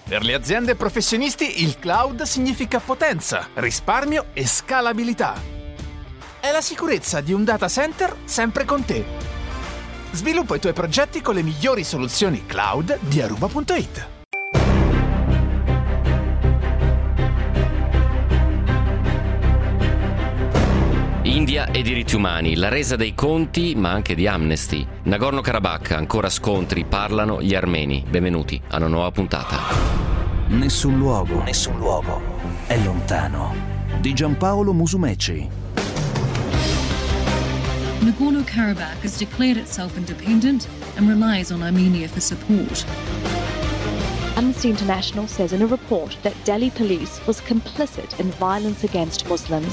Per le aziende e professionisti il cloud significa potenza, risparmio e scalabilità. È la sicurezza di un data center sempre con te. Sviluppa i tuoi progetti con le migliori soluzioni cloud di Aruba.it. India e diritti umani, la resa dei conti ma anche di Amnesty. Nagorno-Karabakh, ancora scontri, parlano gli armeni. Benvenuti a una nuova puntata. Nessun luogo è lontano. Di Giampaolo Musumeci. Nagorno-Karabakh has declared itself independent and relies on Armenia for support. Amnesty International says in a report that Delhi police was complicit in violence against Muslims.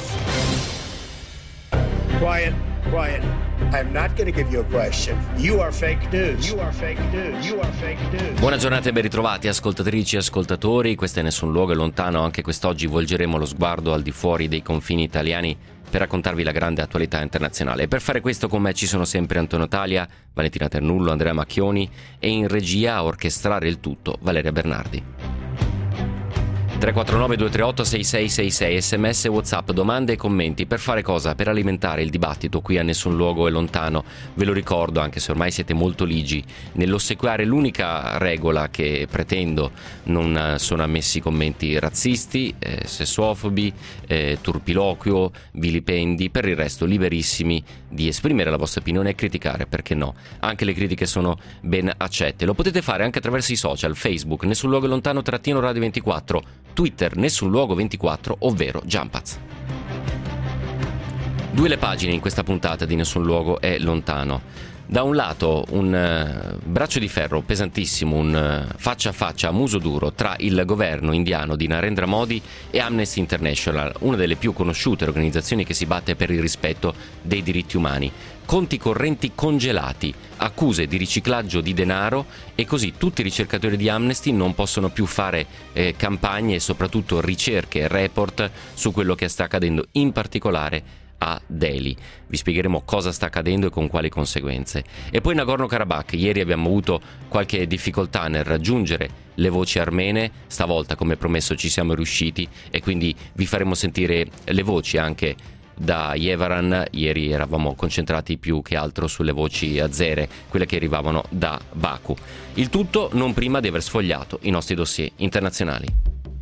Quiet. I'm not going to give you a question. You are fake news. Buona giornata e ben ritrovati ascoltatrici e ascoltatori. Questo è Nessun luogo è lontano. Anche quest'oggi volgeremo lo sguardo al di fuori dei confini italiani per raccontarvi la grande attualità internazionale. E per fare questo con me ci sono sempre Antonio Talia, Valentina Ternullo, Andrea Macchioni e in regia a orchestrare il tutto Valeria Bernardi. 349-238-6666, sms, whatsapp, domande e commenti. Per fare cosa? Per alimentare il dibattito qui a Nessun luogo è lontano. Ve lo ricordo, anche se ormai siete molto ligi nell'ossequiare l'unica regola che pretendo: non sono ammessi commenti razzisti, sessuofobi, turpiloquio, vilipendi. Per il resto liberissimi di esprimere la vostra opinione e criticare, perché no? Anche le critiche sono ben accette. Lo potete fare anche attraverso i social: Facebook Nessun luogo è lontano _radio 24, Twitter Nessun luogo 24, ovvero Jumpaz. Due le pagine in questa puntata di Nessun luogo è lontano. Da un lato un braccio di ferro pesantissimo, un faccia a faccia a muso duro tra il governo indiano di Narendra Modi e Amnesty International, una delle più conosciute organizzazioni che si batte per il rispetto dei diritti umani. Conti correnti congelati, accuse di riciclaggio di denaro, e così tutti i ricercatori di Amnesty non possono più fare campagne e soprattutto ricerche e report su quello che sta accadendo, in particolare a Delhi. Vi spiegheremo cosa sta accadendo e con quali conseguenze. E poi Nagorno-Karabakh. Ieri abbiamo avuto qualche difficoltà nel raggiungere le voci armene, stavolta come promesso ci siamo riusciti e quindi vi faremo sentire le voci anche da Yerevan. Ieri eravamo concentrati più che altro sulle voci azere, quelle che arrivavano da Baku. Il tutto non prima di aver sfogliato i nostri dossier internazionali.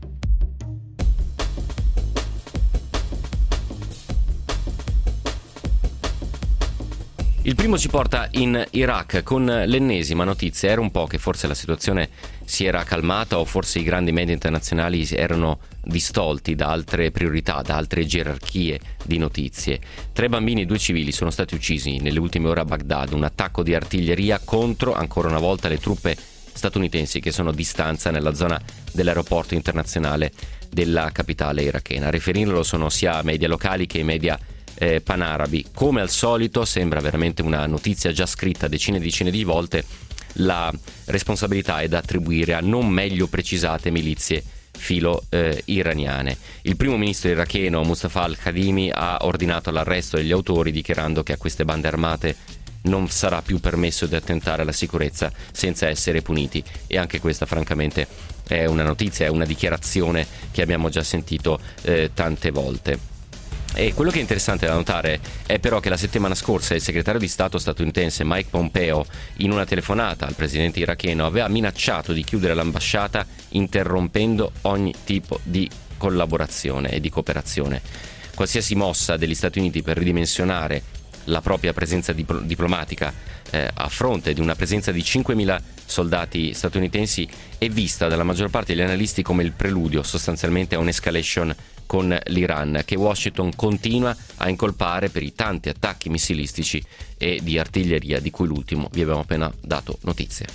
Il primo ci porta in Iraq con l'ennesima notizia. Era un po' che forse la situazione si era calmata, o forse i grandi media internazionali erano distolti da altre priorità, da altre gerarchie di notizie. 3 bambini e 2 civili sono stati uccisi nelle ultime ore a Baghdad, un attacco di artiglieria contro, ancora una volta, le truppe statunitensi che sono di stanza nella zona dell'aeroporto internazionale della capitale irachena. A riferirlo sono sia media locali che i media panarabi. Come al solito sembra veramente una notizia già scritta decine e decine di volte. La responsabilità è da attribuire a non meglio precisate milizie filo iraniane. Il primo ministro iracheno Mustafa al-Kadhimi ha ordinato l'arresto degli autori, dichiarando che a queste bande armate non sarà più permesso di attentare alla sicurezza senza essere puniti. E anche questa francamente è una notizia, è una dichiarazione che abbiamo già sentito tante volte. E quello che è interessante da notare è però che la settimana scorsa il segretario di Stato statunitense Mike Pompeo, in una telefonata al presidente iracheno, aveva minacciato di chiudere l'ambasciata, interrompendo ogni tipo di collaborazione e di cooperazione. Qualsiasi mossa degli Stati Uniti per ridimensionare la propria presenza diplomatica a fronte di una presenza di 5.000 soldati statunitensi è vista dalla maggior parte degli analisti come il preludio sostanzialmente a un'escalation con l'Iran, che Washington continua a incolpare per i tanti attacchi missilistici e di artiglieria di cui l'ultimo vi abbiamo appena dato notizie.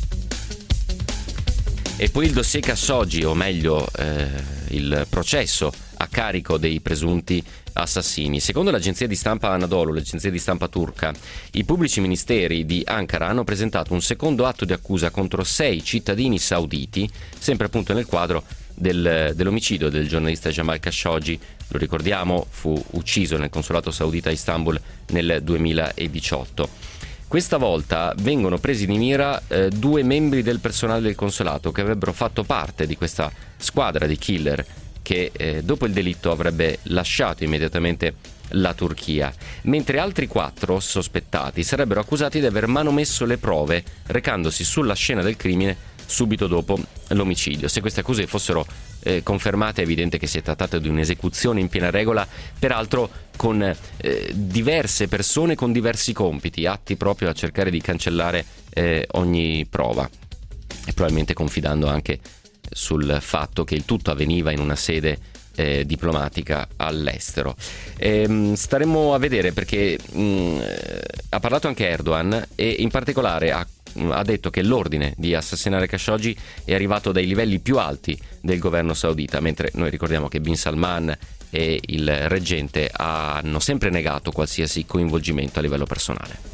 E poi il dossier Khashoggi, o meglio il processo a carico dei presunti assassini. Secondo l'agenzia di stampa Anadolu, l'agenzia di stampa turca, i pubblici ministeri di Ankara hanno presentato un secondo atto di accusa contro 6 cittadini sauditi, sempre appunto nel quadro dell'omicidio del giornalista Jamal Khashoggi. Lo ricordiamo, fu ucciso nel consolato saudita a Istanbul nel 2018. Questa volta vengono presi di mira 2 membri del personale del consolato che avrebbero fatto parte di questa squadra di killer che dopo il delitto avrebbe lasciato immediatamente la Turchia, mentre altri 4 sospettati sarebbero accusati di aver manomesso le prove recandosi sulla scena del crimine subito dopo l'omicidio. Se queste accuse fossero confermate, è evidente che si è trattato di un'esecuzione in piena regola, peraltro con diverse persone con diversi compiti, atti proprio a cercare di cancellare ogni prova, e probabilmente confidando anche sul fatto che il tutto avveniva in una sede diplomatica all'estero. Staremo a vedere, perché ha parlato anche Erdogan e in particolare ha detto che l'ordine di assassinare Khashoggi è arrivato dai livelli più alti del governo saudita, mentre noi ricordiamo che Bin Salman e il reggente hanno sempre negato qualsiasi coinvolgimento a livello personale.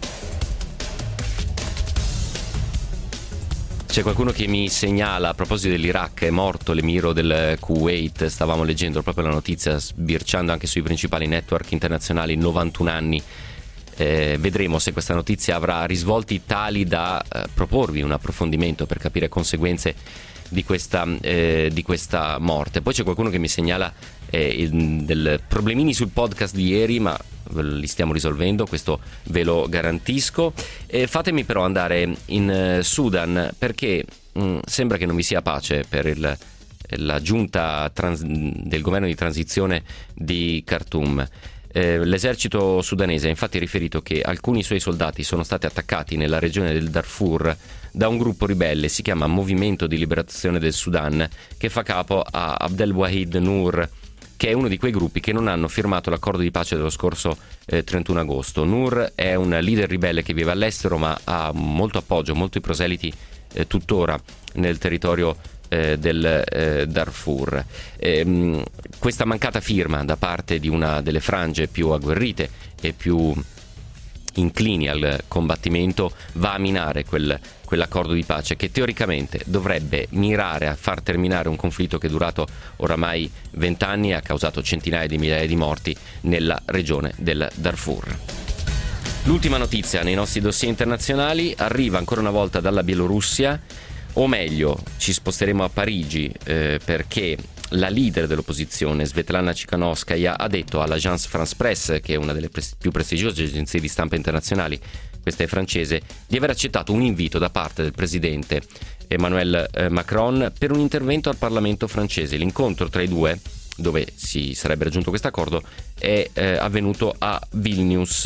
C'è qualcuno che mi segnala, a proposito dell'Iraq, è morto l'emiro del Kuwait. Stavamo leggendo proprio la notizia, sbirciando anche sui principali network internazionali, 91 anni. Vedremo se questa notizia avrà risvolti tali da proporvi un approfondimento per capire conseguenze di questa morte. Poi c'è qualcuno che mi segnala del problemini sul podcast di ieri, ma li stiamo risolvendo, questo ve lo garantisco. Fatemi però andare in Sudan, perché sembra che non vi sia pace per la giunta del governo di transizione di Khartoum. L'esercito sudanese ha infatti riferito che alcuni suoi soldati sono stati attaccati nella regione del Darfur da un gruppo ribelle, si chiama Movimento di Liberazione del Sudan, che fa capo a Abdelwahid Nur, che è uno di quei gruppi che non hanno firmato l'accordo di pace dello scorso 31 agosto. Nur è un leader ribelle che vive all'estero, ma ha molto appoggio, molti proseliti tuttora nel territorio del Darfur. Questa mancata firma da parte di una delle frange più agguerrite e più inclini al combattimento va a minare quell'accordo di pace che teoricamente dovrebbe mirare a far terminare un conflitto che è durato oramai 20 anni e ha causato centinaia di migliaia di morti nella regione del Darfur. L'ultima notizia nei nostri dossier internazionali arriva ancora una volta dalla Bielorussia, o meglio ci sposteremo a Parigi perché la leader dell'opposizione, Svetlana Tikhanovskaya, ha detto all'Agence France Presse, che è una delle più prestigiose agenzie di stampa internazionali, questa è francese, di aver accettato un invito da parte del presidente Emmanuel Macron per un intervento al Parlamento francese. L'incontro tra i due, dove si sarebbe raggiunto questo accordo, è avvenuto a Vilnius,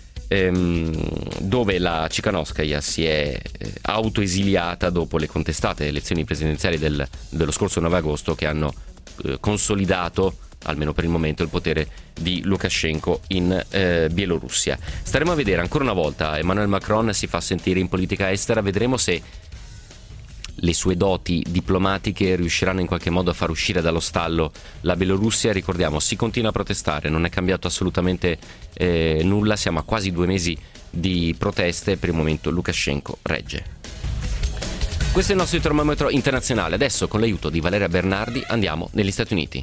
dove la Tikhanovskaya si è autoesiliata dopo le contestate elezioni presidenziali dello scorso 9 agosto che hanno consolidato, almeno per il momento, il potere di Lukashenko in Bielorussia. Staremo a vedere ancora una volta. Emmanuel Macron si fa sentire in politica estera, vedremo se le sue doti diplomatiche riusciranno in qualche modo a far uscire dallo stallo la Bielorussia. Ricordiamo, si continua a protestare, non è cambiato assolutamente nulla, siamo a quasi 2 mesi di proteste, per il momento Lukashenko regge. Questo è il nostro termometro internazionale. Adesso, con l'aiuto di Valeria Bernardi, andiamo negli Stati Uniti.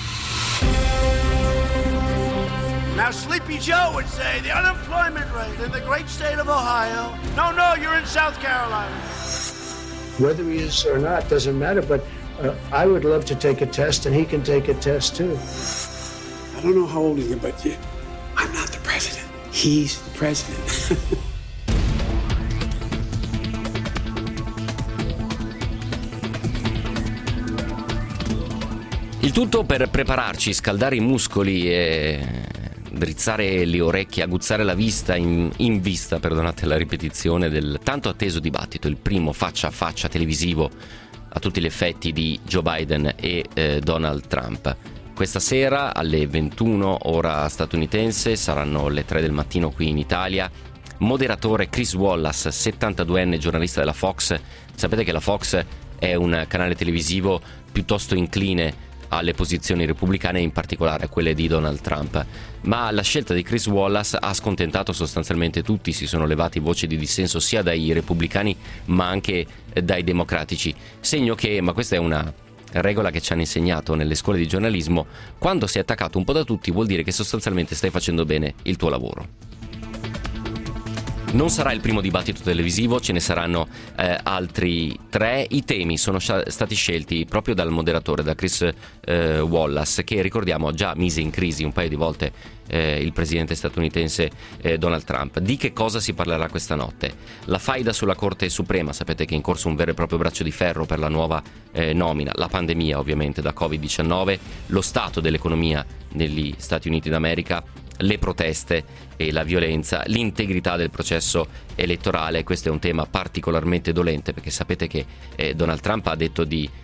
Now Sleepy Joe would say the unemployment rate in the great state of Ohio. No, you're in South Carolina. Whether he is or not doesn't matter, but I would love to take a test, and he can take a test too. I don't know how old he is, but I'm not the president. He's the president. Il tutto per prepararci, scaldare i muscoli e drizzare le orecchie, aguzzare la vista in vista, perdonate la ripetizione, del tanto atteso dibattito, il primo faccia a faccia televisivo a tutti gli effetti di Joe Biden e Donald Trump. Questa sera alle 21 ora statunitense, saranno le 3 del mattino qui in Italia. Moderatore Chris Wallace, 72enne, giornalista della Fox. Sapete che la Fox è un canale televisivo piuttosto incline alle posizioni repubblicane, in particolare a quelle di Donald Trump, ma la scelta di Chris Wallace ha scontentato sostanzialmente tutti. Si sono levati voci di dissenso sia dai repubblicani ma anche dai democratici, segno che, ma questa è una regola che ci hanno insegnato nelle scuole di giornalismo, quando sei attaccato un po' da tutti vuol dire che sostanzialmente stai facendo bene il tuo lavoro. Non sarà il primo dibattito televisivo, ce ne saranno altri 3. I temi sono stati scelti proprio dal moderatore, da Chris Wallace, che ricordiamo già mise in crisi un paio di volte il presidente statunitense Donald Trump. Di che cosa si parlerà questa notte? La faida sulla Corte Suprema, sapete che è in corso un vero e proprio braccio di ferro per la nuova nomina, la pandemia ovviamente da Covid-19, lo stato dell'economia negli Stati Uniti d'America, le proteste e la violenza, l'integrità del processo elettorale. Questo è un tema particolarmente dolente, perché sapete che Donald Trump ha detto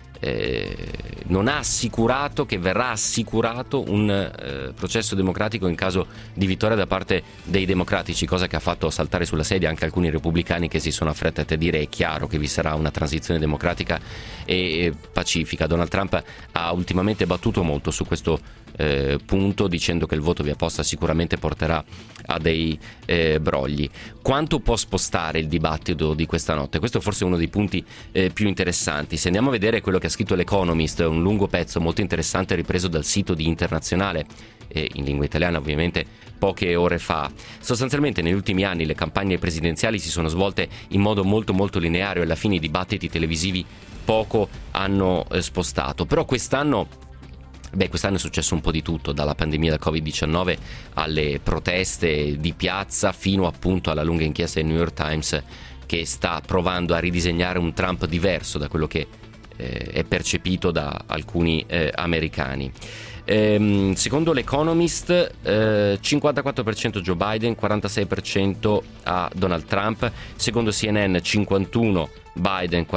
non ha assicurato che verrà assicurato un processo democratico in caso di vittoria da parte dei democratici, cosa che ha fatto saltare sulla sedia anche alcuni repubblicani che si sono affrettati a dire: è chiaro che vi sarà una transizione democratica e pacifica. Donald Trump ha ultimamente battuto molto su questo punto, dicendo che il voto via posta sicuramente porterà a dei brogli. Quanto può spostare il dibattito di questa notte? Questo è forse uno dei punti più interessanti. Se andiamo a vedere quello che ha scritto l'Economist, un lungo pezzo molto interessante ripreso dal sito di Internazionale, in lingua italiana ovviamente, poche ore fa. Sostanzialmente negli ultimi anni le campagne presidenziali si sono svolte in modo molto molto lineare e alla fine i dibattiti televisivi poco hanno spostato. Però quest'anno è successo un po' di tutto, dalla pandemia da Covid-19 alle proteste di piazza fino appunto alla lunga inchiesta del New York Times, che sta provando a ridisegnare un Trump diverso da quello che è percepito da alcuni americani. Secondo l'Economist 54% Joe Biden, 46% a Donald Trump. Secondo CNN 51% Biden,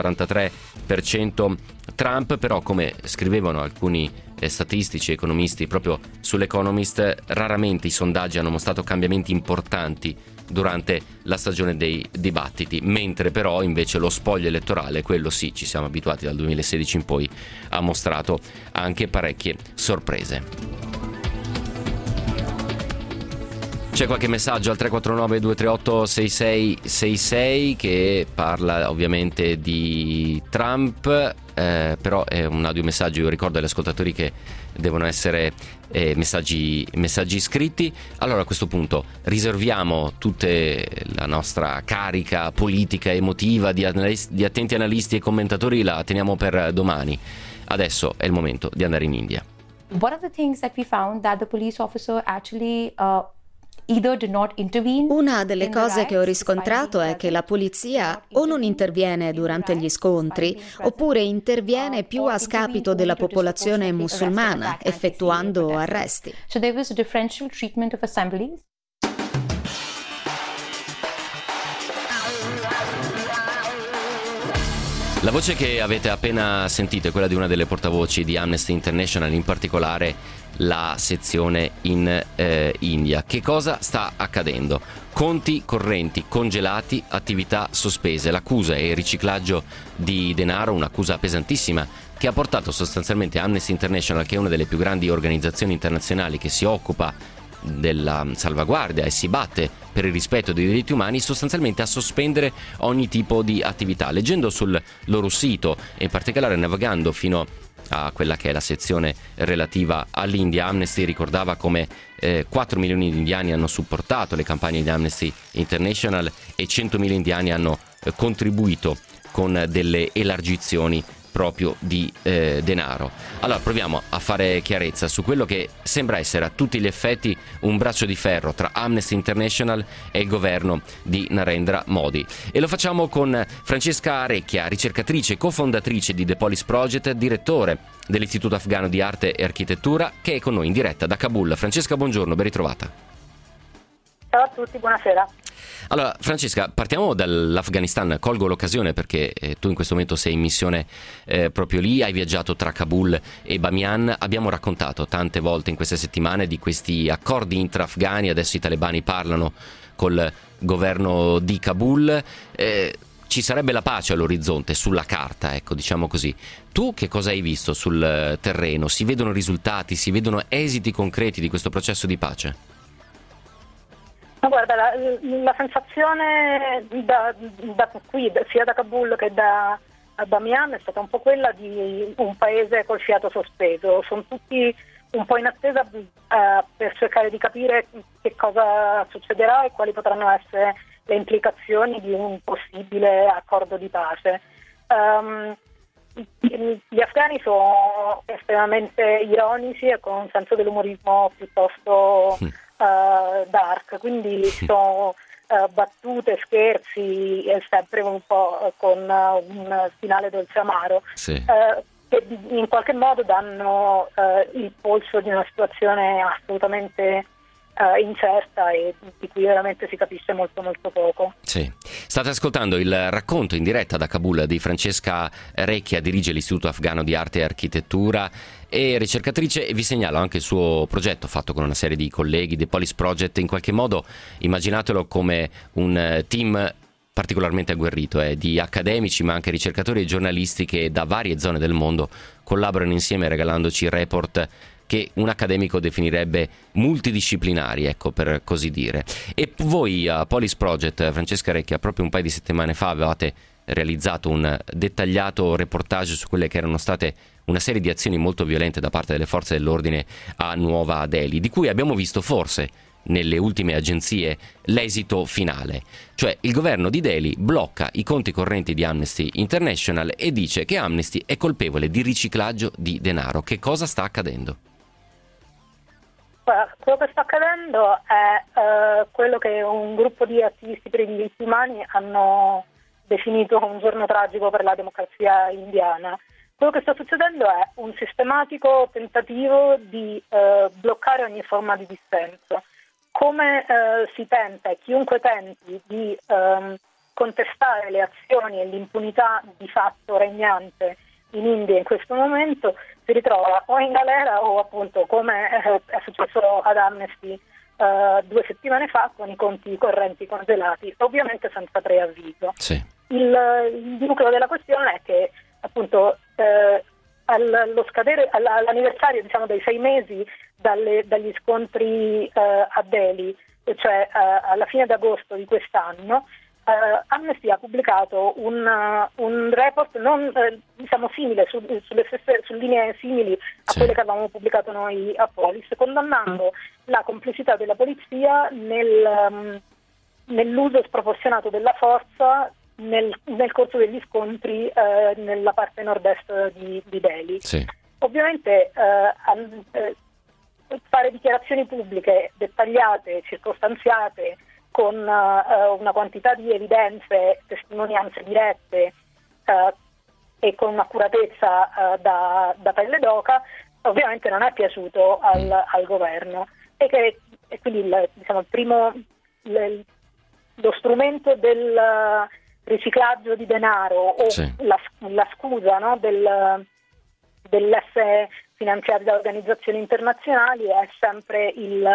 43% Trump. Però, come scrivevano alcuni statistici e economisti proprio sull'Economist, raramente i sondaggi hanno mostrato cambiamenti importanti durante la stagione dei dibattiti, mentre però invece lo spoglio elettorale, quello sì, ci siamo abituati dal 2016 in poi, ha mostrato anche parecchie sorprese. C'è qualche messaggio al 349 238 6666 che parla ovviamente di Trump, però è un audiomessaggio, io ricordo agli ascoltatori che devono essere messaggi scritti. Allora, a questo punto riserviamo tutta la nostra carica politica, emotiva di attenti analisti e commentatori, la teniamo per domani. Adesso è il momento di andare in India. One of the things that we found that the police officer actually Una delle cose che ho riscontrato è che la polizia o non interviene durante gli scontri, oppure interviene più a scapito della popolazione musulmana, effettuando arresti. So there was a differential treatment of assemblies. La voce che avete appena sentito è quella di una delle portavoci di Amnesty International, in particolare la sezione in India. Che cosa sta accadendo? Conti correnti congelati, attività sospese. L'accusa è il riciclaggio di denaro, un'accusa pesantissima che ha portato sostanzialmente Amnesty International, che è una delle più grandi organizzazioni internazionali che si occupa della salvaguardia e si batte per il rispetto dei diritti umani, sostanzialmente a sospendere ogni tipo di attività. Leggendo sul loro sito e in particolare navigando fino a quella che è la sezione relativa all'India, Amnesty ricordava come 4 milioni di indiani hanno supportato le campagne di Amnesty International e 100.000 indiani hanno contribuito con delle elargizioni proprio di denaro. Allora proviamo a fare chiarezza su quello che sembra essere a tutti gli effetti un braccio di ferro tra Amnesty International e il governo di Narendra Modi, e lo facciamo con Francesca Recchia, ricercatrice e cofondatrice di The Police Project, direttore dell'Istituto Afghano di Arte e Architettura, che è con noi in diretta da Kabul. Francesca, buongiorno, ben ritrovata. Ciao a tutti, buonasera. Allora, Francesca, partiamo dall'Afghanistan. Colgo l'occasione perché tu in questo momento sei in missione proprio lì, hai viaggiato tra Kabul e Bamiyan. Abbiamo raccontato tante volte in queste settimane di questi accordi intra-afghani, adesso i talebani parlano col governo di Kabul. Ci sarebbe la pace all'orizzonte, sulla carta, ecco, diciamo così. Tu che cosa hai visto sul terreno? Si vedono risultati, si vedono esiti concreti di questo processo di pace? Ma guarda, la sensazione da qui, sia da Kabul che da Bamiyan, è stata un po' quella di un paese col fiato sospeso. Sono tutti un po' in attesa per cercare di capire che cosa succederà e quali potranno essere le implicazioni di un possibile accordo di pace. Gli afghani sono estremamente ironici e con un senso dell'umorismo piuttosto dark, quindi sono battute, scherzi, sempre un po' con un finale dolce amaro, che in qualche modo danno il polso di una situazione assolutamente incerta e di cui veramente si capisce molto molto poco. Sì. State ascoltando il racconto in diretta da Kabul di Francesca Recchia, dirige l'Istituto Afghano di Arte e Architettura e ricercatrice, e vi segnalo anche il suo progetto fatto con una serie di colleghi, The Polis Project. In qualche modo immaginatelo come un team particolarmente agguerrito di accademici ma anche ricercatori e giornalisti che da varie zone del mondo collaborano insieme regalandoci report che un accademico definirebbe multidisciplinari, ecco, per così dire. E voi a Polis Project, Francesca Recchia, proprio un paio di settimane fa avevate realizzato un dettagliato reportage su quelle che erano state una serie di azioni molto violente da parte delle forze dell'ordine a Nuova Delhi, di cui abbiamo visto forse nelle ultime agenzie l'esito finale. Cioè il governo di Delhi blocca i conti correnti di Amnesty International e dice che Amnesty è colpevole di riciclaggio di denaro. Che cosa sta accadendo? Quello che sta accadendo è quello che un gruppo di attivisti per i diritti umani hanno definito un giorno tragico per la democrazia indiana. Quello che sta succedendo è un sistematico tentativo di bloccare ogni forma di dissenso. Come si tenta, e chiunque tenti di contestare le azioni e l'impunità di fatto regnante in India in questo momento, si ritrova o in galera o appunto come è successo ad Amnesty 2 settimane fa, con i conti correnti congelati, ovviamente senza preavviso. Sì. Il nucleo della questione è che appunto allo scadere, all'anniversario dei 6 mesi dagli scontri a Delhi, cioè alla fine d'agosto di quest'anno, Amnesty ha pubblicato un report simile su linee simili a quelle che avevamo pubblicato noi a Polis, condannando la complicità della polizia nell'uso sproporzionato della forza nel corso degli scontri nella parte nord-est di Delhi. Sì. Ovviamente fare dichiarazioni pubbliche dettagliate, circostanziate, con una quantità di evidenze, testimonianze dirette e con un'accuratezza da pelle d'oca, ovviamente non è piaciuto al governo, e quindi lo strumento del riciclaggio di denaro o la scusa, no, dell'essere finanziati da organizzazioni internazionali è sempre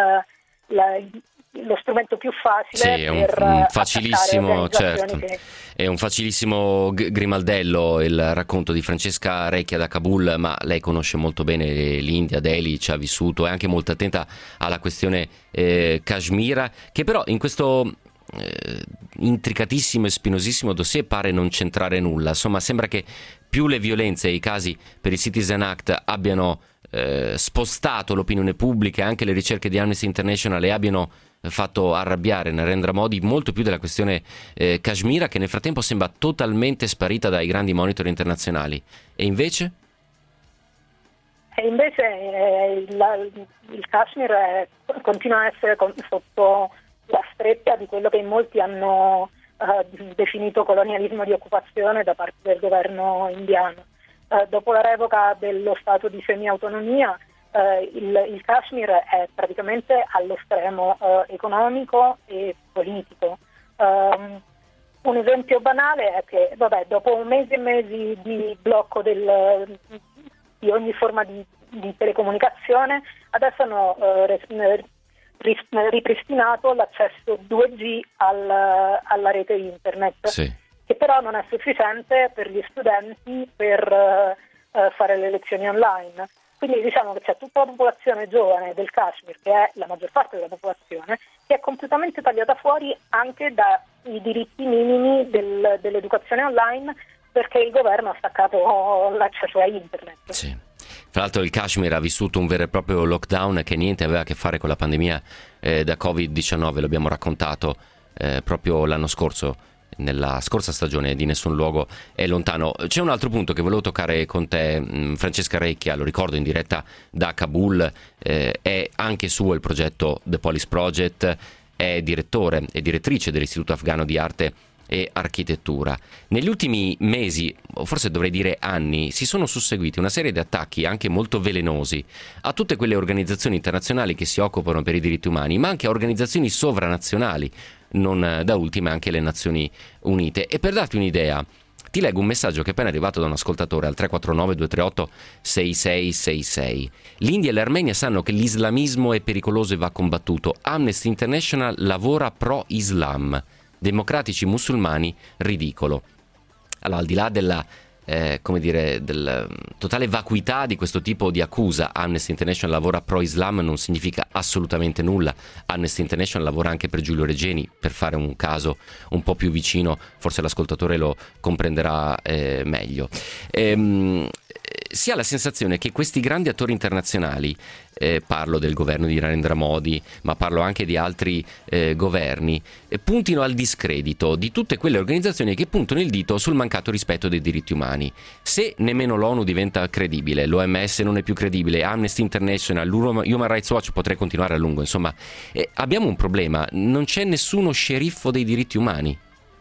lo strumento più facile. Sì, è un facilissimo, certo. È un facilissimo grimaldello il racconto di Francesca Recchia da Kabul, ma lei conosce molto bene l'India, Delhi, ci ha vissuto, è anche molto attenta alla questione Kashmir, che però in questo intricatissimo e spinosissimo dossier pare non centrare nulla. Insomma, sembra che più le violenze e i casi per il Citizen Act abbiano spostato l'opinione pubblica e anche le ricerche di Amnesty International le abbiano fatto arrabbiare Narendra Modi molto più della questione Kashmir, che nel frattempo sembra totalmente sparita dai grandi monitor internazionali. E invece? Il Kashmir continua a essere sotto la stretta di quello che in molti hanno definito colonialismo di occupazione da parte del governo indiano. Dopo la revoca dello stato di semi-autonomia, il Kashmir è praticamente allo stremo economico e politico. Un esempio banale è che dopo mesi e mesi di blocco di ogni forma di telecomunicazione, adesso hanno ripristinato l'accesso 2G alla rete internet, che però non è sufficiente per gli studenti per fare le lezioni online. Quindi diciamo che c'è tutta la popolazione giovane del Kashmir, che è la maggior parte della popolazione, che è completamente tagliata fuori anche dai diritti minimi dell'educazione online, perché il governo ha staccato l'accesso a internet. Sì. Tra l'altro il Kashmir ha vissuto un vero e proprio lockdown che niente aveva a che fare con la pandemia da Covid-19, lo abbiamo raccontato proprio l'anno scorso, nella scorsa stagione di Nessun luogo è lontano. C'è un altro punto che volevo toccare con te, Francesca Recchia, lo ricordo, in diretta da Kabul, è anche suo il progetto The Police Project, è direttore e direttrice dell'Istituto Afghano di Arte e Architettura. Negli ultimi mesi, o forse dovrei dire anni, si sono susseguiti una serie di attacchi anche molto velenosi a tutte quelle organizzazioni internazionali che si occupano per i diritti umani, ma anche a organizzazioni sovranazionali, non da ultime anche le Nazioni Unite. E per darti un'idea, ti leggo un messaggio che è appena arrivato da un ascoltatore al 349-238-6666. L'India e l'Armenia sanno che l'islamismo è pericoloso e va combattuto. Amnesty International lavora pro-Islam. Democratici musulmani, ridicolo. Allora, al di là della del totale vacuità di questo tipo di accusa, Amnesty International lavora pro-Islam non significa assolutamente nulla. Amnesty International lavora anche per Giulio Regeni, per fare un caso un po' più vicino, forse l'ascoltatore lo comprenderà meglio. Si ha la sensazione che questi grandi attori internazionali, parlo del governo di Narendra Modi, ma parlo anche di altri governi, puntino al discredito di tutte quelle organizzazioni che puntano il dito sul mancato rispetto dei diritti umani. Se nemmeno l'ONU diventa credibile, l'OMS non è più credibile, Amnesty International, Human Rights Watch, potrei continuare a lungo, insomma, abbiamo un problema, non c'è nessuno sceriffo dei diritti umani.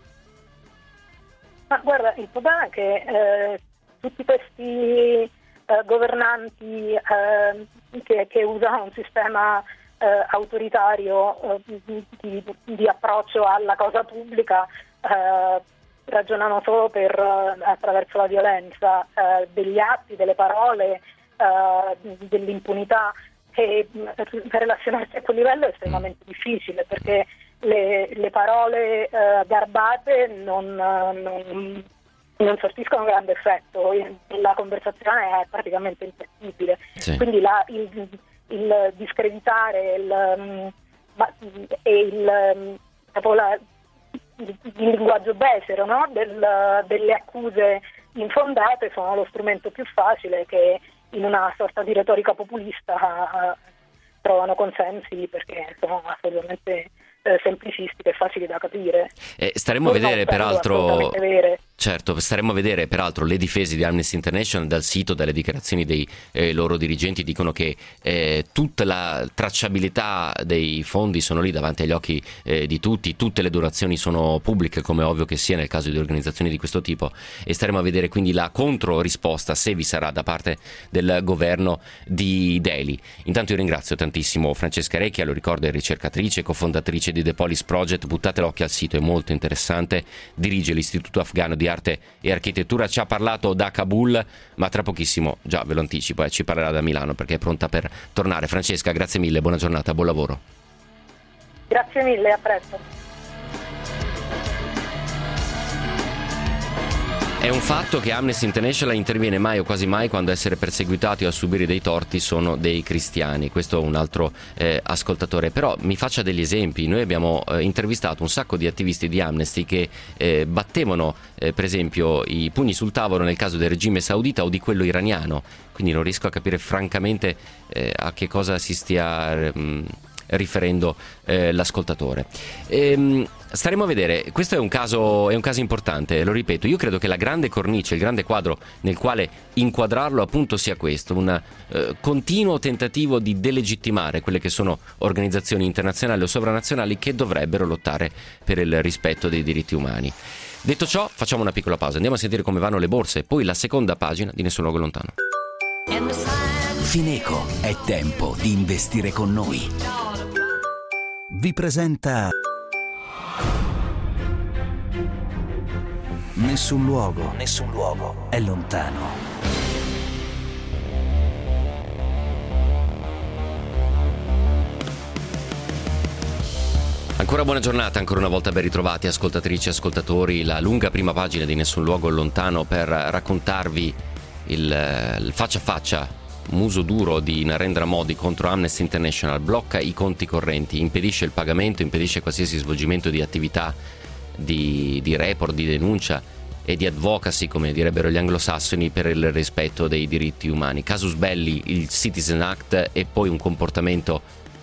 Ma guarda, il problema è che tutti questi governanti che usano un sistema autoritario di approccio alla cosa pubblica ragionano solo attraverso la violenza, degli atti, delle parole, dell'impunità, e relazionarsi a quel livello è estremamente difficile, perché le parole garbate non sortiscono grande effetto, la conversazione è praticamente impossibile. Sì. Quindi il discreditare il linguaggio becero, no? Delle accuse infondate sono lo strumento più facile, che in una sorta di retorica populista trovano consensi, perché sono assolutamente semplicistiche e facili da capire. Staremo a vedere peraltro. Certo, staremo a vedere peraltro le difese di Amnesty International. Dal sito, dalle dichiarazioni dei loro dirigenti, dicono che tutta la tracciabilità dei fondi sono lì davanti agli occhi di tutti, tutte le donazioni sono pubbliche, come è ovvio che sia nel caso di organizzazioni di questo tipo, e staremo a vedere quindi la controrisposta, se vi sarà, da parte del governo di Delhi. Intanto io ringrazio tantissimo Francesca Recchia, lo ricordo, è ricercatrice, cofondatrice di The Police Project, buttate l'occhio al sito, è molto interessante, dirige l'Istituto Afghano di Arte e Architettura, ci ha parlato da Kabul, ma tra pochissimo, già ve lo anticipo, ci parlerà da Milano, perché è pronta per tornare. Francesca, grazie mille, buona giornata, buon lavoro. Grazie mille, a presto. È un fatto che Amnesty International interviene mai o quasi mai quando a essere perseguitati o a subire dei torti sono dei cristiani. Questo è un altro ascoltatore. Però mi faccia degli esempi. Noi abbiamo intervistato un sacco di attivisti di Amnesty che battevano per esempio i pugni sul tavolo nel caso del regime saudita o di quello iraniano. Quindi non riesco a capire francamente a che cosa si stia riferendo l'ascoltatore. Staremo a vedere, questo è un caso importante, lo ripeto. Io credo che la grande cornice, il grande quadro nel quale inquadrarlo appunto sia questo, un continuo tentativo di delegittimare quelle che sono organizzazioni internazionali o sovranazionali che dovrebbero lottare per il rispetto dei diritti umani. Detto ciò, facciamo una piccola pausa, andiamo a sentire come vanno le borse, poi la seconda pagina di Nessun luogo lontano. Fineco, è tempo di investire con noi. Vi presenta Nessun luogo è lontano. Ancora buona giornata, ancora una volta ben ritrovati ascoltatrici e ascoltatori. La lunga prima pagina di Nessun luogo lontano per raccontarvi il faccia a faccia, muso duro di Narendra Modi contro Amnesty International. Blocca i conti correnti, impedisce il pagamento, impedisce qualsiasi svolgimento di attività di report, di denuncia e di advocacy, come direbbero gli anglosassoni, per il rispetto dei diritti umani. Casus belli il Citizen Act e poi un comportamento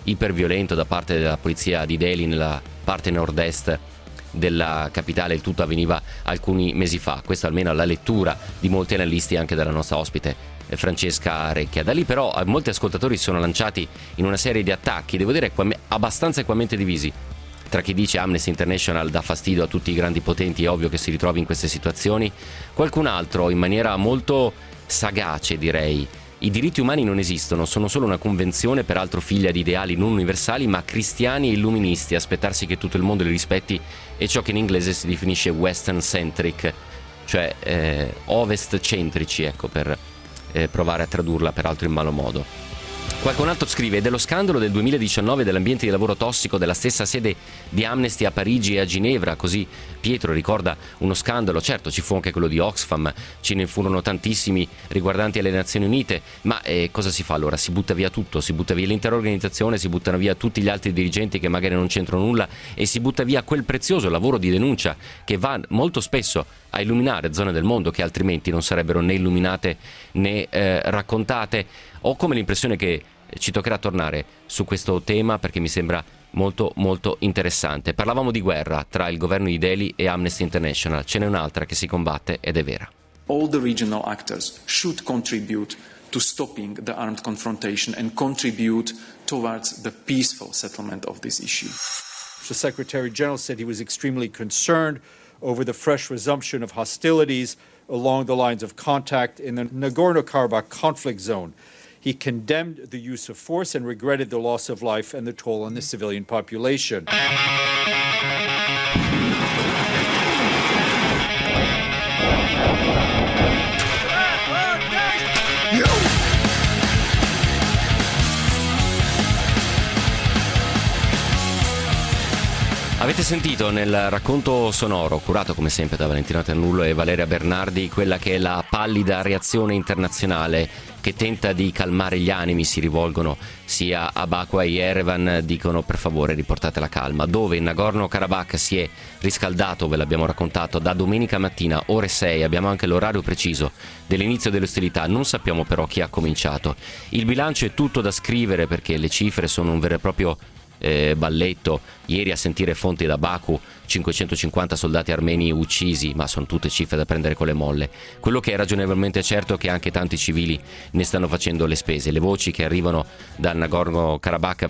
iperviolento da parte della polizia di Delhi nella parte nord-est della capitale. Il tutto avveniva alcuni mesi fa, questa almeno è la lettura di molti analisti, anche della nostra ospite Francesca Recchia. Da lì però molti ascoltatori si sono lanciati in una serie di attacchi, devo dire abbastanza equamente divisi, tra chi dice Amnesty International dà fastidio a tutti i grandi potenti, è ovvio che si ritrovi in queste situazioni, qualcun altro in maniera molto sagace, direi: i diritti umani non esistono, sono solo una convenzione, peraltro figlia di ideali non universali ma cristiani e illuministi, aspettarsi che tutto il mondo li rispetti è ciò che in inglese si definisce western centric, cioè ovest centrici, ecco, per provare a tradurla peraltro in malo modo. Qualcun altro scrive: dello scandalo del 2019 dell'ambiente di lavoro tossico della stessa sede di Amnesty a Parigi e a Ginevra, così Pietro ricorda uno scandalo, certo ci fu anche quello di Oxfam, ce ne furono tantissimi riguardanti alle Nazioni Unite, ma cosa si fa allora? Si butta via tutto, si butta via l'intera organizzazione, si buttano via tutti gli altri dirigenti che magari non c'entrano nulla e si butta via quel prezioso lavoro di denuncia che va molto spesso a illuminare zone del mondo che altrimenti non sarebbero né illuminate né raccontate. Ho come l'impressione che ci toccherà tornare su questo tema perché mi sembra molto molto interessante. Parlavamo di guerra tra il governo di Delhi e Amnesty International, ce n'è un'altra che si combatte ed è vera. All the regional actors should contribute to stopping the armed confrontation and contribute towards the peaceful settlement of this issue. The Secretary General said he was extremely concerned over the fresh resumption of hostilities along the lines of contact in the Nagorno-Karabakh conflict zone. He condemned the use of force and regretted the loss of life and the toll on the civilian population. Avete sentito nel racconto sonoro, curato come sempre da Valentino Ternullo e Valeria Bernardi, quella che è la pallida reazione internazionale che tenta di calmare gli animi. Si rivolgono sia a Baku e a Yerevan, dicono per favore riportate la calma. Dove in Nagorno-Karabakh si è riscaldato, ve l'abbiamo raccontato, da domenica mattina ore 6, abbiamo anche l'orario preciso dell'inizio delle ostilità, non sappiamo però chi ha cominciato. Il bilancio è tutto da scrivere perché le cifre sono un vero e proprio balletto. Ieri, a sentire fonti da Baku, 550 soldati armeni uccisi, ma sono tutte cifre da prendere con le molle. Quello che è ragionevolmente certo è che anche tanti civili ne stanno facendo le spese. Le voci che arrivano dal Nagorno-Karabakh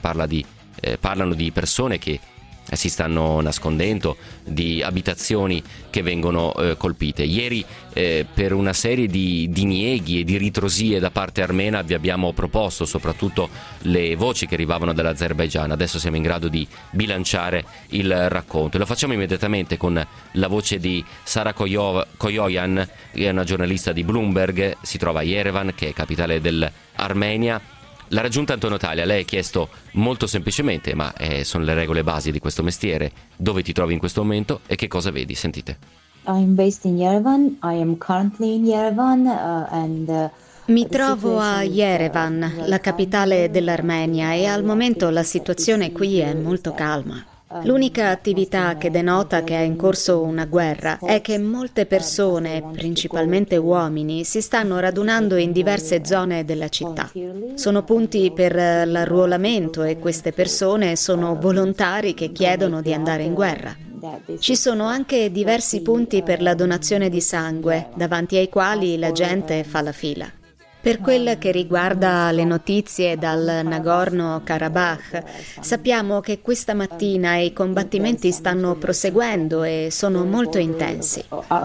parlano di persone che si stanno nascondendo, di abitazioni che vengono colpite. Ieri per una serie di dinieghi e di ritrosie da parte armena vi abbiamo proposto soprattutto le voci che arrivavano dall'Azerbaigian. Adesso siamo in grado di bilanciare il racconto e lo facciamo immediatamente con la voce di Sara Koyoyan, che è una giornalista di Bloomberg, si trova a Yerevan, che è capitale dell'Armenia. L'ha raggiunta Antonio Talia, lei ha chiesto molto semplicemente, ma sono le regole basi di questo mestiere, dove ti trovi in questo momento e che cosa vedi? Sentite. I'm based in Yerevan. I am currently in Yerevan Mi trovo a Yerevan, la capitale dell'Armenia, e al momento la situazione qui è molto calma. L'unica attività che denota che è in corso una guerra è che molte persone, principalmente uomini, si stanno radunando in diverse zone della città. Sono punti per l'arruolamento e queste persone sono volontari che chiedono di andare in guerra. Ci sono anche diversi punti per la donazione di sangue, davanti ai quali la gente fa la fila. Per quel che riguarda le notizie dal Nagorno-Karabakh, sappiamo che questa mattina i combattimenti stanno proseguendo e sono molto intensi. La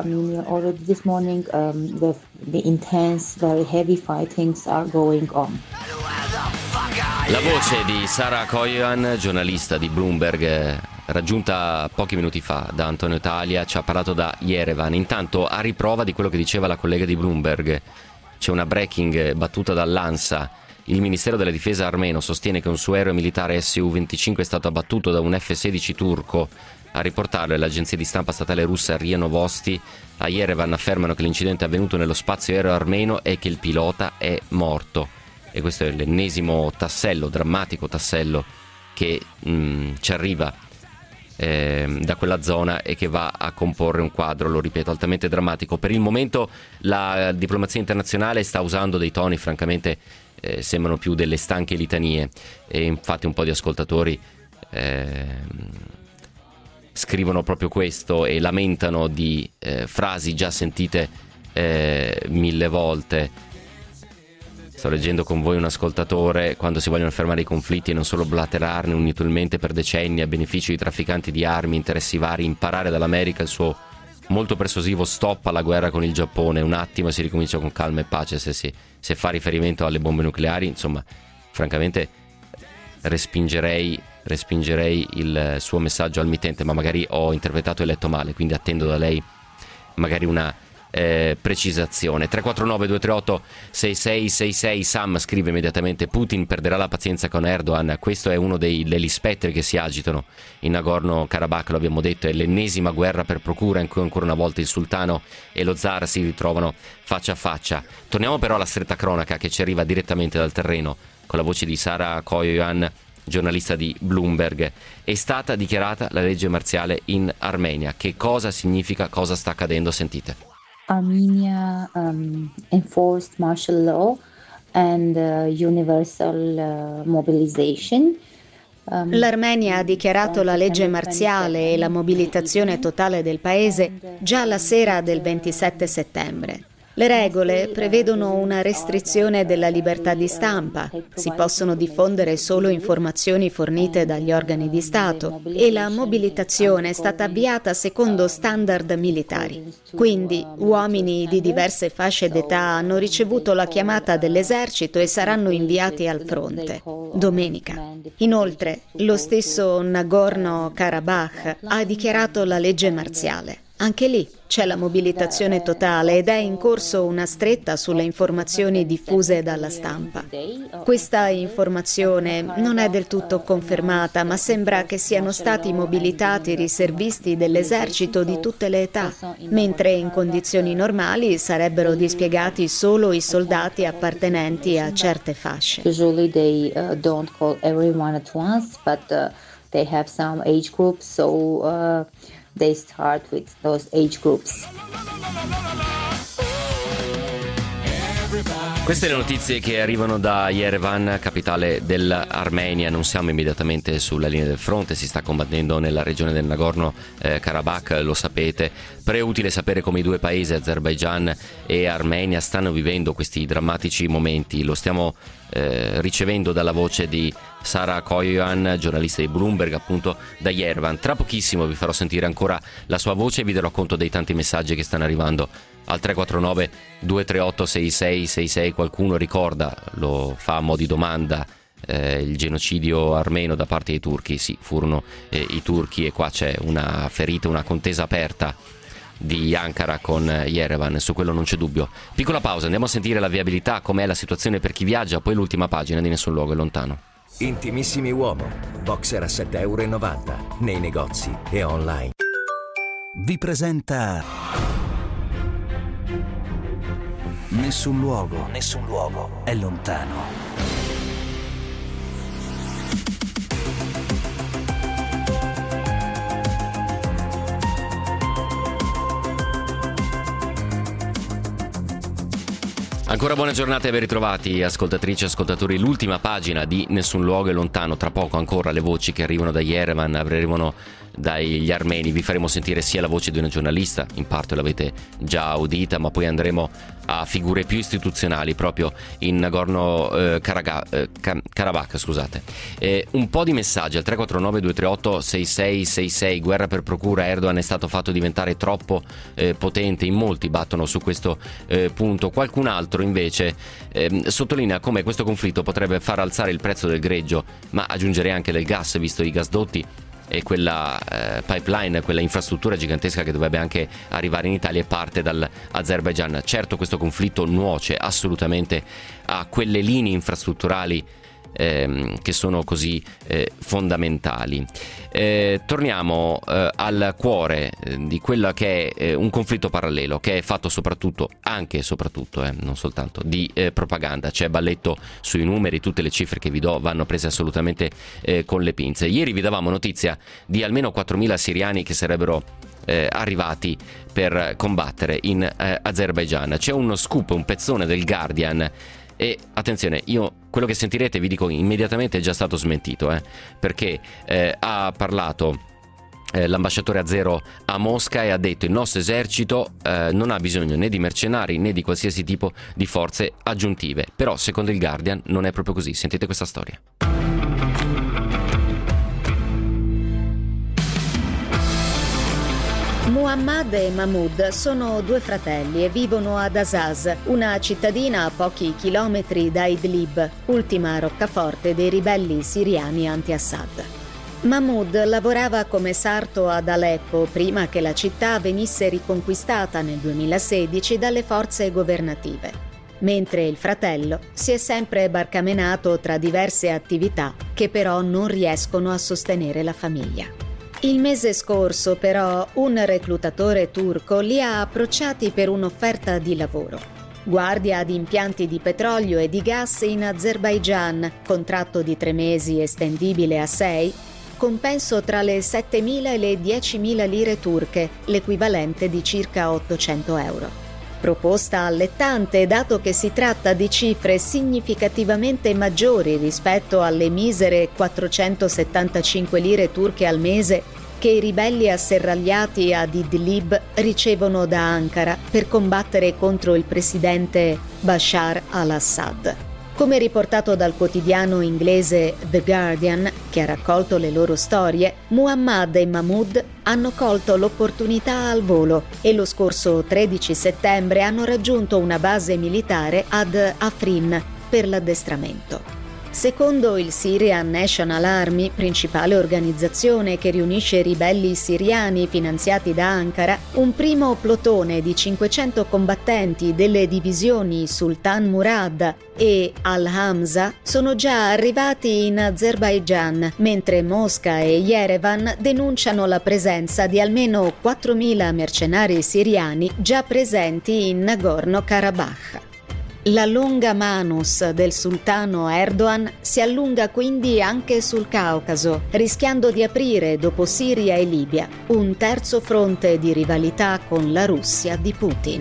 voce di Sara Koyoyan, giornalista di Bloomberg, raggiunta pochi minuti fa da Antonio Talia, ci ha parlato da Yerevan. Intanto, a riprova di quello che diceva la collega di Bloomberg, c'è una breaking battuta dall'ANSA. Il Ministero della Difesa armeno sostiene che un suo aereo militare Su-25 è stato abbattuto da un F-16 turco. A riportarlo è l'agenzia di stampa statale russa RIA Novosti. A Yerevan affermano che l'incidente è avvenuto nello spazio aereo armeno e che il pilota è morto. E questo è l'ennesimo tassello, drammatico tassello, che ci arriva da quella zona e che va a comporre un quadro, lo ripeto, altamente drammatico. Per il momento la diplomazia internazionale sta usando dei toni francamente sembrano più delle stanche litanie, e infatti un po' di ascoltatori scrivono proprio questo e lamentano di frasi già sentite 1000 volte. Sto leggendo con voi un ascoltatore: quando si vogliono fermare i conflitti e non solo blaterarne inutilmente per decenni a beneficio di trafficanti di armi, interessi vari, imparare dall'America il suo molto persuasivo stop alla guerra con il Giappone, un attimo e si ricomincia con calma e pace. Se fa riferimento alle bombe nucleari, insomma, francamente respingerei il suo messaggio al mittente, ma magari ho interpretato e letto male, quindi attendo da lei magari una precisazione. 349-238-6666. Sam scrive immediatamente: Putin perderà la pazienza con Erdogan. Questo è uno degli spettri che si agitano in Nagorno-Karabakh, lo abbiamo detto, è l'ennesima guerra per procura in cui ancora una volta il sultano e lo zar si ritrovano faccia a faccia. Torniamo però alla stretta cronaca che ci arriva direttamente dal terreno con la voce di Sara Koyoyan, giornalista di Bloomberg. È stata dichiarata la legge marziale in Armenia. Che cosa significa? Cosa sta accadendo? Sentite. Armenia enforced martial law and universal mobilization. L'Armenia ha dichiarato la legge marziale e la mobilitazione totale del paese già la sera del 27 settembre. Le regole prevedono una restrizione della libertà di stampa, si possono diffondere solo informazioni fornite dagli organi di Stato e la mobilitazione è stata avviata secondo standard militari. Quindi uomini di diverse fasce d'età hanno ricevuto la chiamata dell'esercito e saranno inviati al fronte domenica. Inoltre, lo stesso Nagorno-Karabakh ha dichiarato la legge marziale. Anche lì c'è la mobilitazione totale ed è in corso una stretta sulle informazioni diffuse dalla stampa. Questa informazione non è del tutto confermata, ma sembra che siano stati mobilitati riservisti dell'esercito di tutte le età, mentre in condizioni normali sarebbero dispiegati solo i soldati appartenenti a certe fasce. Usually they don't call everyone at once, but they have some age groups, so they start with those age groups. Queste le notizie che arrivano da Yerevan, capitale dell'Armenia. Non siamo immediatamente sulla linea del fronte, si sta combattendo nella regione del Nagorno-Karabakh, lo sapete. Però è utile sapere come i due paesi, Azerbaigian e Armenia, stanno vivendo questi drammatici momenti. Lo stiamo ricevendo dalla voce di Sara Koyoyan, giornalista di Bloomberg, appunto da Yerevan. Tra pochissimo vi farò sentire ancora la sua voce e vi darò conto dei tanti messaggi che stanno arrivando al 349-238-6666. Qualcuno ricorda, lo fa a mo' di domanda, il genocidio armeno da parte dei turchi. Sì, furono i turchi, e qua c'è una ferita, una contesa aperta di Ankara con Yerevan, su quello non c'è dubbio. Piccola pausa, andiamo a sentire la viabilità, com'è la situazione per chi viaggia, poi l'ultima pagina di Nessun luogo è lontano. Intimissimi uomo, boxer a €7,90 nei negozi e online. Vi presenta Nessun luogo è lontano. Ancora buona giornata e ben ritrovati, ascoltatrici e ascoltatori. L'ultima pagina di Nessun luogo è lontano. Tra poco ancora le voci che arrivano da Yerevan, arrivano dagli armeni. Vi faremo sentire sia la voce di una giornalista, in parte l'avete già udita, ma poi andremo a figure più istituzionali proprio in Nagorno-Karabakh, scusate. Un po' di messaggi al 349-238-6666. Guerra per procura, Erdogan è stato fatto diventare troppo potente. In molti battono su questo punto. Qualcun altro invece sottolinea come questo conflitto potrebbe far alzare il prezzo del greggio, ma aggiungerei anche del gas, visto i gasdotti e quella pipeline, quella infrastruttura gigantesca che dovrebbe anche arrivare in Italia e parte dall'Azerbaigian. Certo, questo conflitto nuoce assolutamente a quelle linee infrastrutturali che sono così fondamentali. Torniamo al cuore di quello che è un conflitto parallelo, che è fatto soprattutto, non soltanto, di propaganda. C'è balletto sui numeri, tutte le cifre che vi do vanno prese assolutamente con le pinze. Ieri vi davamo notizia di almeno 4.000 siriani che sarebbero arrivati per combattere in Azerbaigian. C'è uno scoop, un pezzone del Guardian E attenzione, io quello che sentirete, vi dico immediatamente, è già stato smentito, perché ha parlato l'ambasciatore azero a Mosca e ha detto: il nostro esercito non ha bisogno né di mercenari né di qualsiasi tipo di forze aggiuntive. Però secondo il Guardian non è proprio così. Sentite questa storia. Muhammad e Mahmoud sono due fratelli e vivono ad Azaz, una cittadina a pochi chilometri da Idlib, ultima roccaforte dei ribelli siriani anti-Assad. Mahmoud lavorava come sarto ad Aleppo prima che la città venisse riconquistata nel 2016 dalle forze governative, mentre il fratello si è sempre barcamenato tra diverse attività che però non riescono a sostenere la famiglia. Il mese scorso, però, un reclutatore turco li ha approcciati per un'offerta di lavoro. Guardia ad impianti di petrolio e di gas in Azerbaigian, contratto di 3 mesi estendibile a 6, compenso tra le 7.000 e le 10.000 lire turche, l'equivalente di circa 800 euro. Proposta allettante, dato che si tratta di cifre significativamente maggiori rispetto alle misere 475 lire turche al mese che i ribelli asserragliati ad Idlib ricevono da Ankara per combattere contro il presidente Bashar al-Assad. Come riportato dal quotidiano inglese The Guardian, che ha raccolto le loro storie, Muhammad e Mahmoud hanno colto l'opportunità al volo e lo scorso 13 settembre hanno raggiunto una base militare ad Afrin per l'addestramento. Secondo il Syrian National Army, principale organizzazione che riunisce ribelli siriani finanziati da Ankara, un primo plotone di 500 combattenti delle divisioni Sultan Murad e Al-Hamza sono già arrivati in Azerbaigian, mentre Mosca e Yerevan denunciano la presenza di almeno 4.000 mercenari siriani già presenti in Nagorno-Karabakh. La longa manus del sultano Erdogan si allunga quindi anche sul Caucaso, rischiando di aprire, dopo Siria e Libia, un terzo fronte di rivalità con la Russia di Putin.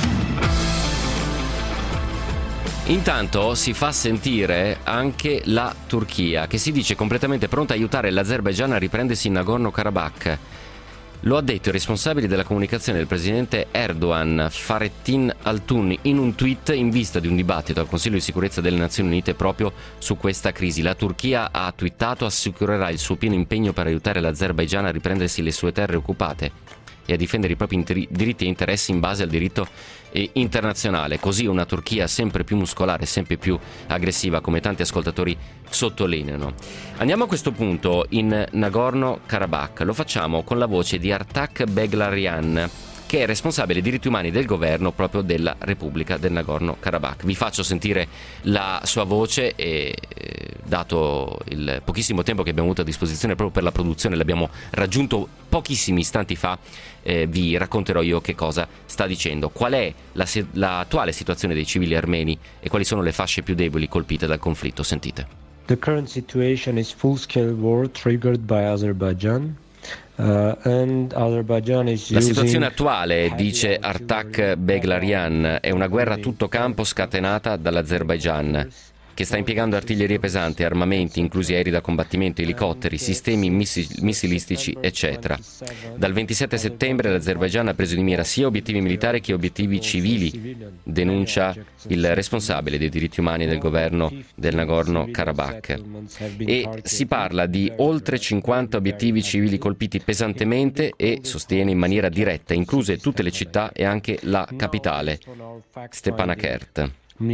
Intanto si fa sentire anche la Turchia, che si dice completamente pronta a aiutare l'Azerbaigian a riprendersi in Nagorno-Karabakh. Lo ha detto il responsabile della comunicazione del presidente Erdogan, Fahrettin Altun, in un tweet in vista di un dibattito al Consiglio di sicurezza delle Nazioni Unite proprio su questa crisi. La Turchia, ha twittato, assicurerà il suo pieno impegno per aiutare l'Azerbaigian a riprendersi le sue terre occupate e a difendere i propri diritti e interessi in base al diritto internazionale. Così una Turchia sempre più muscolare, sempre più aggressiva, come tanti ascoltatori sottolineano. Andiamo a questo punto in Nagorno-Karabakh. Lo facciamo con la voce di Artak Beglarian, che è responsabile dei diritti umani del governo proprio della Repubblica del Nagorno-Karabakh. Vi faccio sentire la sua voce e, dato il pochissimo tempo che abbiamo avuto a disposizione proprio per la produzione, l'abbiamo raggiunto pochissimi istanti fa, vi racconterò io che cosa sta dicendo, qual è l'attuale situazione dei civili armeni e quali sono le fasce più deboli colpite dal conflitto. Sentite. The current situation is full-scale war triggered by Azerbaijan. La situazione attuale, dice Artak Beglarian, è una guerra a tutto campo scatenata dall'Azerbaigian, che sta impiegando artiglieria pesante, armamenti, inclusi aerei da combattimento, elicotteri, sistemi missilistici, eccetera. Dal 27 settembre l'Azerbaigian ha preso di mira sia obiettivi militari che obiettivi civili, denuncia il responsabile dei diritti umani del governo del Nagorno-Karabakh. E si parla di oltre 50 obiettivi civili colpiti pesantemente e, sostiene, in maniera diretta, incluse tutte le città e anche la capitale, Stepanakert.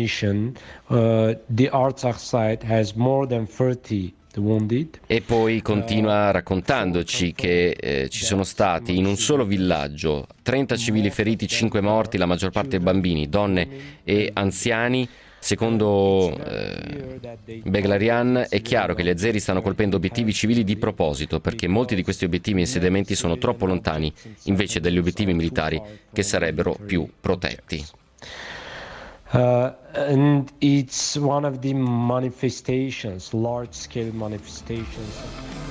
The Artsakh site has more than 30 wounded. E poi continua raccontandoci che ci sono stati in un solo villaggio 30 civili feriti, 5 morti, la maggior parte bambini, donne e anziani. Secondo Beglarian è chiaro che gli azeri stanno colpendo obiettivi civili di proposito, perché molti di questi obiettivi e insediamenti sono troppo lontani invece degli obiettivi militari che sarebbero più protetti. And it's one of the manifestations, large-scale manifestations.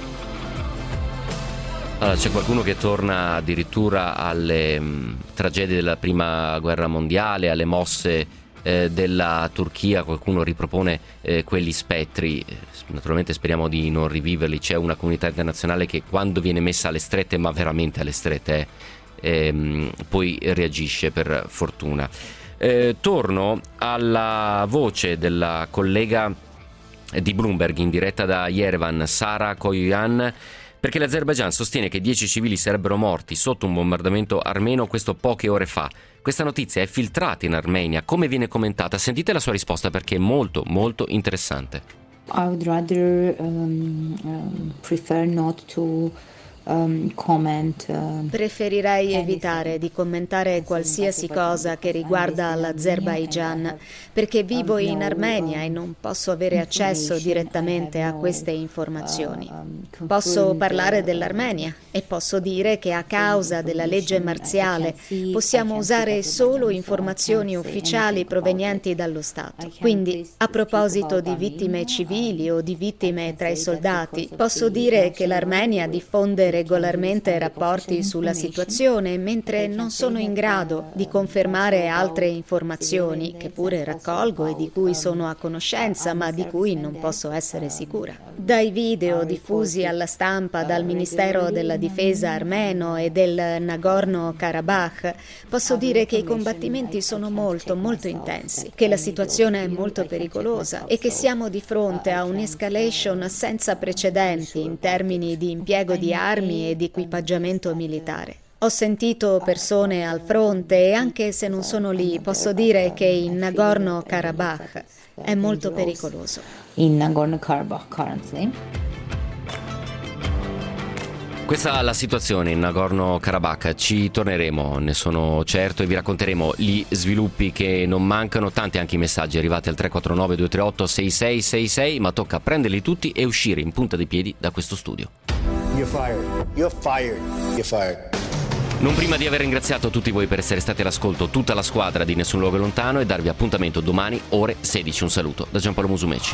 Allora, c'è qualcuno che torna addirittura alle tragedie della Prima Guerra Mondiale, alle mosse della Turchia, qualcuno ripropone quegli spettri, naturalmente speriamo di non riviverli. C'è una comunità internazionale che quando viene messa alle strette, ma veramente alle strette, poi reagisce, per fortuna. Torno alla voce della collega di Bloomberg in diretta da Yerevan, Sara Koyoyan, perché l'Azerbaigian sostiene che 10 civili sarebbero morti sotto un bombardamento armeno, questo poche ore fa. Questa notizia è filtrata in Armenia, come viene commentata? Sentite la sua risposta perché è molto molto interessante. I would rather prefer not to comment. Preferirei evitare di commentare qualsiasi cosa che riguarda l'Azerbaigian, perché vivo in Armenia e non posso avere accesso direttamente a queste informazioni. Posso parlare dell'Armenia e posso dire che a causa della legge marziale possiamo usare solo informazioni ufficiali provenienti dallo Stato. Quindi, a proposito di vittime civili o di vittime tra i soldati, posso dire che l'Armenia diffonde regolarmente rapporti sulla situazione, mentre non sono in grado di confermare altre informazioni che pure raccolgo e di cui sono a conoscenza, ma di cui non posso essere sicura. Dai video diffusi alla stampa dal Ministero della Difesa armeno e del Nagorno-Karabakh, posso dire che i combattimenti sono molto intensi, che la situazione è molto pericolosa e che siamo di fronte a un'escalation senza precedenti in termini di impiego di armi e di equipaggiamento militare. Ho sentito persone al fronte e anche se non sono lì, posso dire che in Nagorno-Karabakh è molto pericoloso. In Nagorno-Karabakh currently. Questa è la situazione in Nagorno-Karabakh, ci torneremo, ne sono certo, e vi racconteremo gli sviluppi che non mancano, tanti anche i messaggi arrivati al 349 238 6666, ma tocca prenderli tutti e uscire in punta dei piedi da questo studio. You're fired. You're fired. You're fired. Non prima di aver ringraziato tutti voi per essere stati all'ascolto, tutta la squadra di Nessun Luogo Lontano, e darvi appuntamento domani ore 16. Un saluto da Giampaolo Musumeci.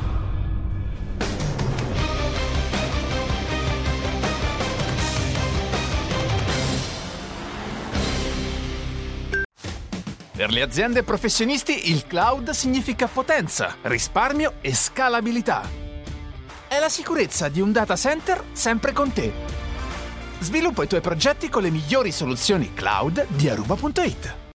Per le aziende e professionisti il cloud significa potenza, risparmio e scalabilità. È la sicurezza di un data center sempre con te. Sviluppa i tuoi progetti con le migliori soluzioni cloud di Aruba.it.